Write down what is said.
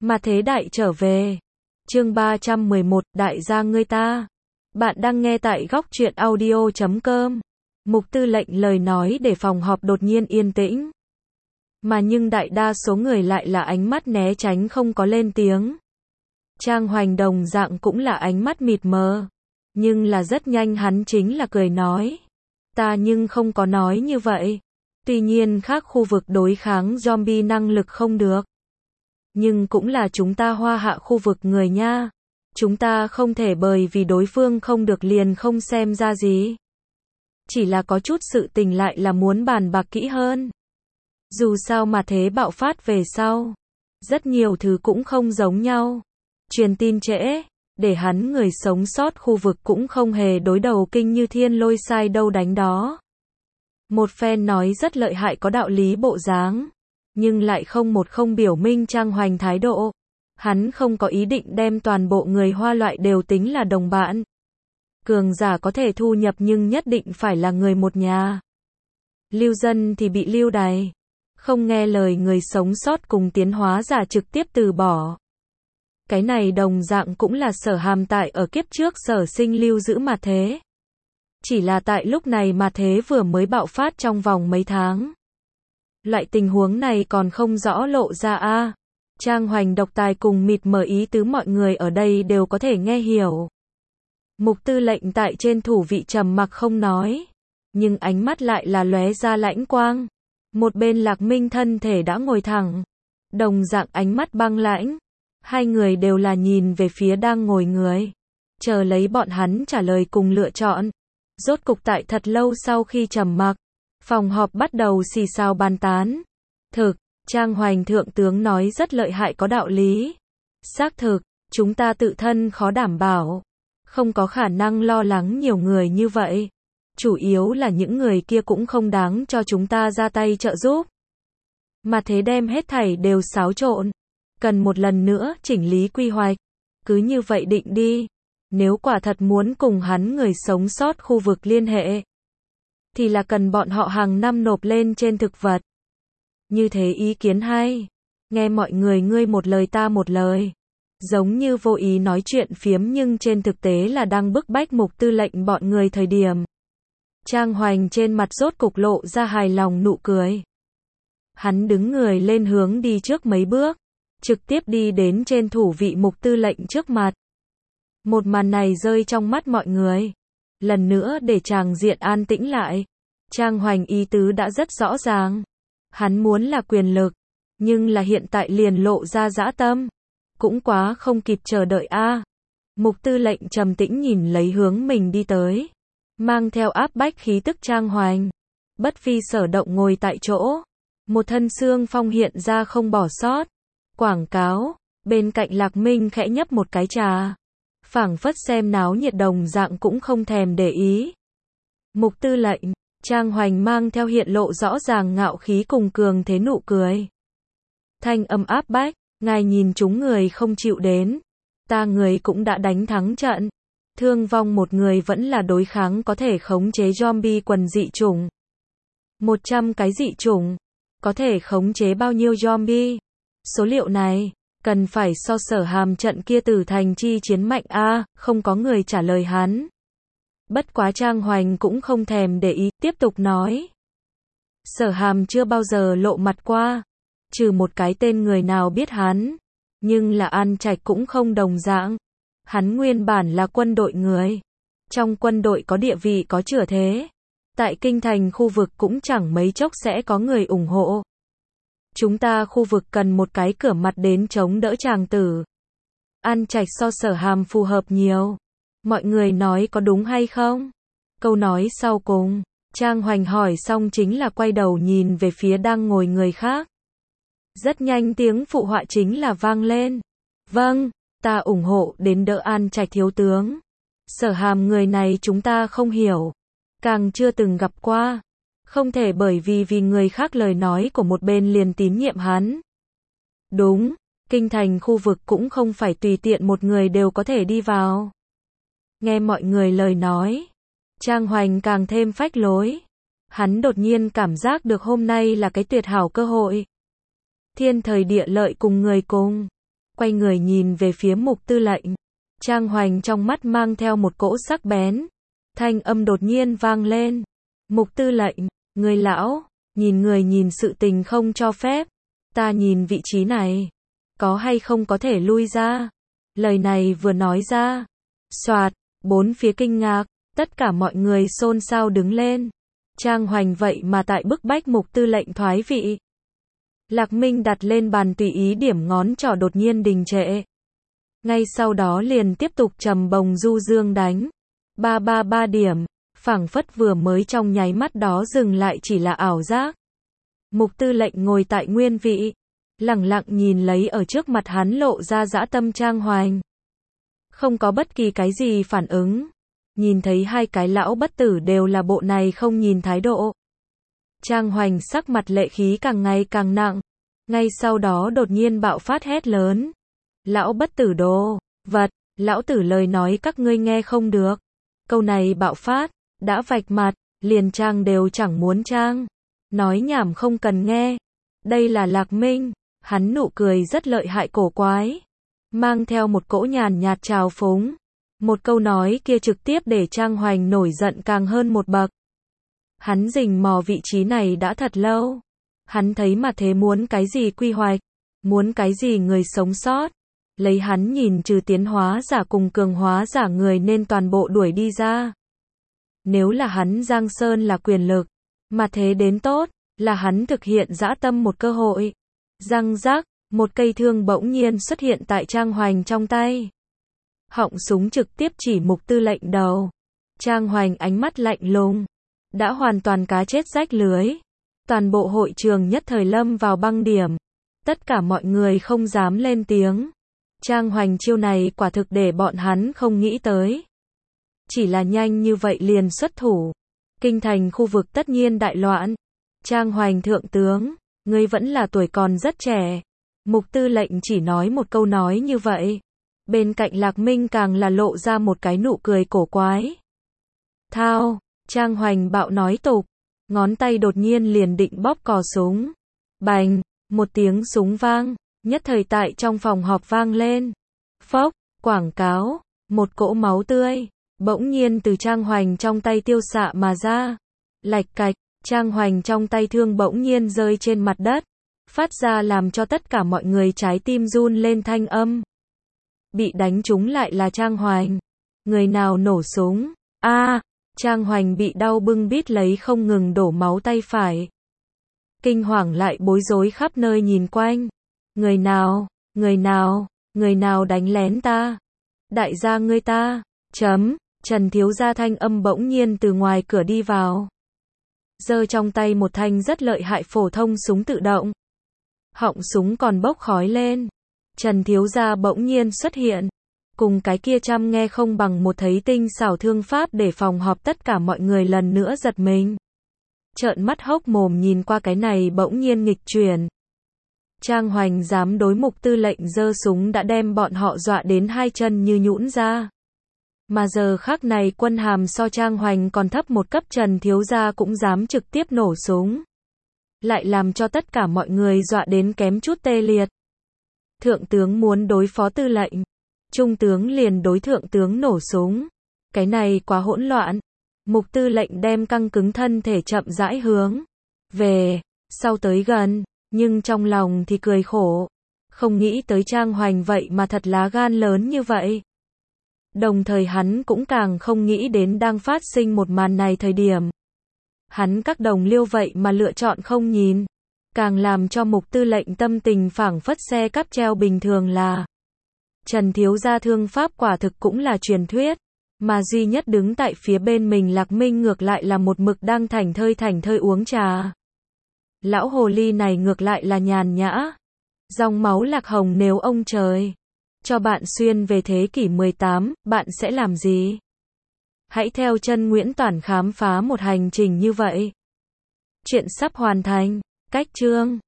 Mà thế đại trở về. Chương 311, đại gia ngươi ta. Bạn đang nghe tại góc truyện audio.com. Mục Tư Lệnh lời nói để phòng họp đột nhiên yên tĩnh. Mà nhưng đại đa số người lại là ánh mắt né tránh không có lên tiếng. Trang Hoành đồng dạng cũng là ánh mắt mịt mờ. Nhưng là rất nhanh hắn chính là cười nói. Ta nhưng không có nói như vậy. Tuy nhiên khác khu vực đối kháng zombie năng lực không được. Nhưng cũng là chúng ta Hoa Hạ khu vực người nha. Chúng ta không thể bởi vì đối phương không được liền không xem ra gì. Chỉ là có chút sự tình lại là muốn bàn bạc kỹ hơn. Dù sao mà thế bạo phát về sau. Rất nhiều thứ cũng không giống nhau. Truyền tin trễ, để hắn người sống sót khu vực cũng không hề đối đầu kinh như thiên lôi sai đâu đánh đó. Một phen nói rất lợi hại có đạo lý bộ dáng. Nhưng lại không biểu minh Trang Hoành thái độ. Hắn không có ý định đem toàn bộ người Hoa loại đều tính là đồng bạn. Cường giả có thể thu nhập nhưng nhất định phải là người một nhà. Lưu dân thì bị lưu đày. Không nghe lời người sống sót cùng tiến hóa giả trực tiếp từ bỏ. Cái này đồng dạng cũng là Sở Hàm tại ở kiếp trước sở sinh lưu giữ mà thế. Chỉ là tại lúc này mà thế vừa mới bạo phát trong vòng mấy tháng. Loại tình huống này còn không rõ lộ ra a. Trang Hoành độc tài cùng mịt mờ ý tứ mọi người ở đây đều có thể nghe hiểu. Mục Tư Lệnh tại trên thủ vị trầm mặc không nói. Nhưng ánh mắt lại là lóe ra lãnh quang. Một bên Lạc Minh thân thể đã ngồi thẳng. Đồng dạng ánh mắt băng lãnh. Hai người đều là nhìn về phía đang ngồi người. Chờ lấy bọn hắn trả lời cùng lựa chọn. Rốt cục tại thật lâu sau khi trầm mặc. Phòng họp bắt đầu xì xào bàn tán. Thực, Trang Hoành thượng tướng nói rất lợi hại có đạo lý. Xác thực, chúng ta tự thân khó đảm bảo. Không có khả năng lo lắng nhiều người như vậy. Chủ yếu là những người kia cũng không đáng cho chúng ta ra tay trợ giúp. Mà thế đem hết thảy đều xáo trộn. Cần một lần nữa chỉnh lý quy hoạch. Cứ như vậy định đi. Nếu quả thật muốn cùng hắn người sống sót khu vực liên hệ. Thì là cần bọn họ hàng năm nộp lên trên thực vật. Như thế ý kiến hay. Nghe mọi người ngươi một lời ta một lời. Giống như vô ý nói chuyện phiếm nhưng trên thực tế là đang bức bách Mục Tư Lệnh bọn người thời điểm. Trang Hoành trên mặt rốt cục lộ ra hài lòng nụ cười. Hắn đứng người lên hướng đi trước mấy bước. Trực tiếp đi đến trên thủ vị Mục Tư Lệnh trước mặt. Một màn này rơi trong mắt mọi người. Lần nữa để tràng diện an tĩnh lại. Trang Hoành ý tứ đã rất rõ ràng. Hắn muốn là quyền lực. Nhưng là hiện tại liền lộ ra dã tâm. Cũng quá không kịp chờ đợi a. Mục Tư Lệnh trầm tĩnh nhìn lấy hướng mình đi tới. Mang theo áp bách khí tức Trang Hoành. Bất phi sở động ngồi tại chỗ. Một thân xương phong hiện ra không bỏ sót. Quảng cáo. Bên cạnh Lạc Minh khẽ nhấp một cái trà. Phảng phất xem náo nhiệt đồng dạng cũng không thèm để ý. Mục Tư Lệnh. Trang Hoành mang theo hiện lộ rõ ràng ngạo khí cùng cường thế nụ cười. Thanh âm áp bách. Ngài nhìn chúng người không chịu đến. Ta người cũng đã đánh thắng trận. Thương vong một người vẫn là đối kháng có thể khống chế zombie quần dị chủng. 100 cái dị chủng. Có thể khống chế bao nhiêu zombie? Số liệu này. Cần phải so Sở Hàm trận kia tử thành chi chiến mạnh a. Không có người trả lời hắn. Bất quá Trang Hoành cũng không thèm để ý, tiếp tục nói. Sở Hàm chưa bao giờ lộ mặt qua. Trừ một cái tên người nào biết hắn. Nhưng là An Trạch cũng không đồng dạng. Hắn nguyên bản là quân đội người. Trong quân đội có địa vị có chửa thế. Tại kinh thành khu vực cũng chẳng mấy chốc sẽ có người ủng hộ. Chúng ta khu vực cần một cái cửa mặt đến chống đỡ chàng tử. An Trạch so Sở Hàm phù hợp nhiều. Mọi người nói có đúng hay không? Câu nói sau cùng. Trang Hoành hỏi xong chính là quay đầu nhìn về phía đang ngồi người khác. Rất nhanh tiếng phụ họa chính là vang lên. Vâng, ta ủng hộ đến đỡ An Trạch thiếu tướng. Sở Hàm người này chúng ta không hiểu. Càng chưa từng gặp qua. Không thể bởi vì người khác lời nói của một bên liền tín nhiệm hắn. Đúng, kinh thành khu vực cũng không phải tùy tiện một người đều có thể đi vào. Nghe mọi người lời nói. Trang Hoành càng thêm phách lối. Hắn đột nhiên cảm giác được hôm nay là cái tuyệt hảo cơ hội. Thiên thời địa lợi cùng người cùng. quay người nhìn về phía Mục Tư lệnh. Trang Hoành trong mắt mang theo một cỗ sắc bén. Thanh âm đột nhiên vang lên. Mục Tư lệnh, người lão, người nhìn sự tình không cho phép. Ta nhìn vị trí này. Có hay không có thể lui ra? Lời này vừa nói ra. Soạt, bốn phía kinh ngạc, tất cả mọi người xôn xao đứng lên. Trang Hoành vậy mà tại bức bách Mục Tư lệnh thoái vị. Lạc Minh đặt lên bàn tùy ý điểm ngón trỏ đột nhiên đình trệ. Ngay sau đó liền tiếp tục trầm bồng du dương đánh. 333 điểm, phảng phất vừa mới trong nháy mắt đó dừng lại chỉ là ảo giác. Mục Tư lệnh ngồi tại nguyên vị, lẳng lặng nhìn lấy ở trước mặt hắn lộ ra dã tâm Trang Hoành. Không có bất kỳ cái gì phản ứng. Nhìn thấy hai cái lão bất tử đều là bộ này không nhìn thái độ. Trang Hoành sắc mặt lệ khí càng ngày càng nặng. Ngay sau đó đột nhiên bạo phát hét lớn. Lão bất tử đồ vật, lão tử lời nói các ngươi nghe không được. Câu này bạo phát, đã vạch mặt, liền trang đều chẳng muốn trang. Nói nhảm không cần nghe. Đây là Lạc Minh, hắn nụ cười rất lợi hại cổ quái. Mang theo một cỗ nhàn nhạt trào phúng. Một câu nói kia trực tiếp để Trang Hoành nổi giận càng hơn một bậc. Hắn rình mò vị trí này đã thật lâu. Hắn thấy mà thế muốn cái gì quy hoạch, muốn cái gì người sống sót. Lấy hắn nhìn trừ tiến hóa giả cùng cường hóa giả người nên toàn bộ đuổi đi ra. Nếu là hắn Giang Sơn là quyền lực, mà thế đến tốt, là hắn thực hiện dã tâm một cơ hội. Răng rắc, một cây thương bỗng nhiên xuất hiện tại Trang Hoành trong tay. Họng súng trực tiếp chỉ Mục Tư lệnh đầu. Trang Hoành ánh mắt lạnh lùng, đã hoàn toàn cá chết rách lưới. Toàn bộ hội trường nhất thời lâm vào băng điểm. Tất cả mọi người không dám lên tiếng. Trang Hoành chiêu này quả thực để bọn hắn không nghĩ tới. Chỉ là nhanh như vậy liền xuất thủ. Kinh thành khu vực tất nhiên đại loạn. Trang Hoành thượng tướng, ngươi vẫn là tuổi còn rất trẻ. Mục Tư lệnh chỉ nói một câu nói như vậy. Bên cạnh Lạc Minh càng là lộ ra một cái nụ cười cổ quái. Thao, Trang Hoành bạo nói tục. Ngón tay đột nhiên liền định bóp cò súng. Bành, một tiếng súng vang, nhất thời tại trong phòng họp vang lên. Phốc, quảng cáo, một cỗ máu tươi, bỗng nhiên từ Trang Hoành trong tay tiêu xạ mà ra. Lạch cạch, Trang Hoành trong tay thương bỗng nhiên rơi trên mặt đất. Phát ra làm cho tất cả mọi người trái tim run lên thanh âm. Bị đánh trúng lại là Trang Hoành. Người nào nổ súng? Trang Hoành bị đau bưng bít lấy không ngừng đổ máu tay phải. Kinh hoàng lại bối rối khắp nơi nhìn quanh. Người nào, người nào đánh lén ta? Đại gia ngươi ta, Trần thiếu gia thanh âm bỗng nhiên từ ngoài cửa đi vào. Giơ trong tay một thanh rất lợi hại phổ thông súng tự động. Họng súng còn bốc khói lên. Trần thiếu gia bỗng nhiên xuất hiện. Cùng cái kia trăm nghe không bằng một thấy tinh xảo thương pháp để phòng họp tất cả mọi người lần nữa giật mình. Trợn mắt hốc mồm nhìn qua cái này bỗng nhiên nghịch chuyển. Trang Hoành dám đối Mục Tư lệnh giơ súng đã đem bọn họ dọa đến hai chân như nhũn ra. Mà giờ khắc này quân hàm so Trang Hoành còn thấp một cấp Trần thiếu gia cũng dám trực tiếp nổ súng. Lại làm cho tất cả mọi người dọa đến kém chút tê liệt. Thượng tướng muốn đối phó tư lệnh. Trung tướng liền đối thượng tướng nổ súng. Cái này quá hỗn loạn. Mục Tư lệnh đem căng cứng thân thể chậm rãi hướng về sau tới gần, nhưng trong lòng thì cười khổ. Không nghĩ tới Trang Hoành vậy mà thật lá gan lớn như vậy. Đồng thời hắn cũng càng không nghĩ đến đang phát sinh một màn này thời điểm. Hắn các đồng liêu vậy mà lựa chọn không nhìn. Càng làm cho Mục Tư lệnh tâm tình phảng phất xe cáp treo bình thường là Trần thiếu gia thương pháp quả thực cũng là truyền thuyết. Mà duy nhất đứng tại phía bên mình Lạc Minh ngược lại là một mực đang thảnh thơi uống trà. Lão hồ ly này ngược lại là nhàn nhã. Dòng máu Lạc Hồng nếu ông trời cho bạn xuyên về thế kỷ 18, bạn sẽ làm gì? Hãy theo chân Nguyễn Toản khám phá một hành trình như vậy. Chuyện sắp hoàn thành. Cách chương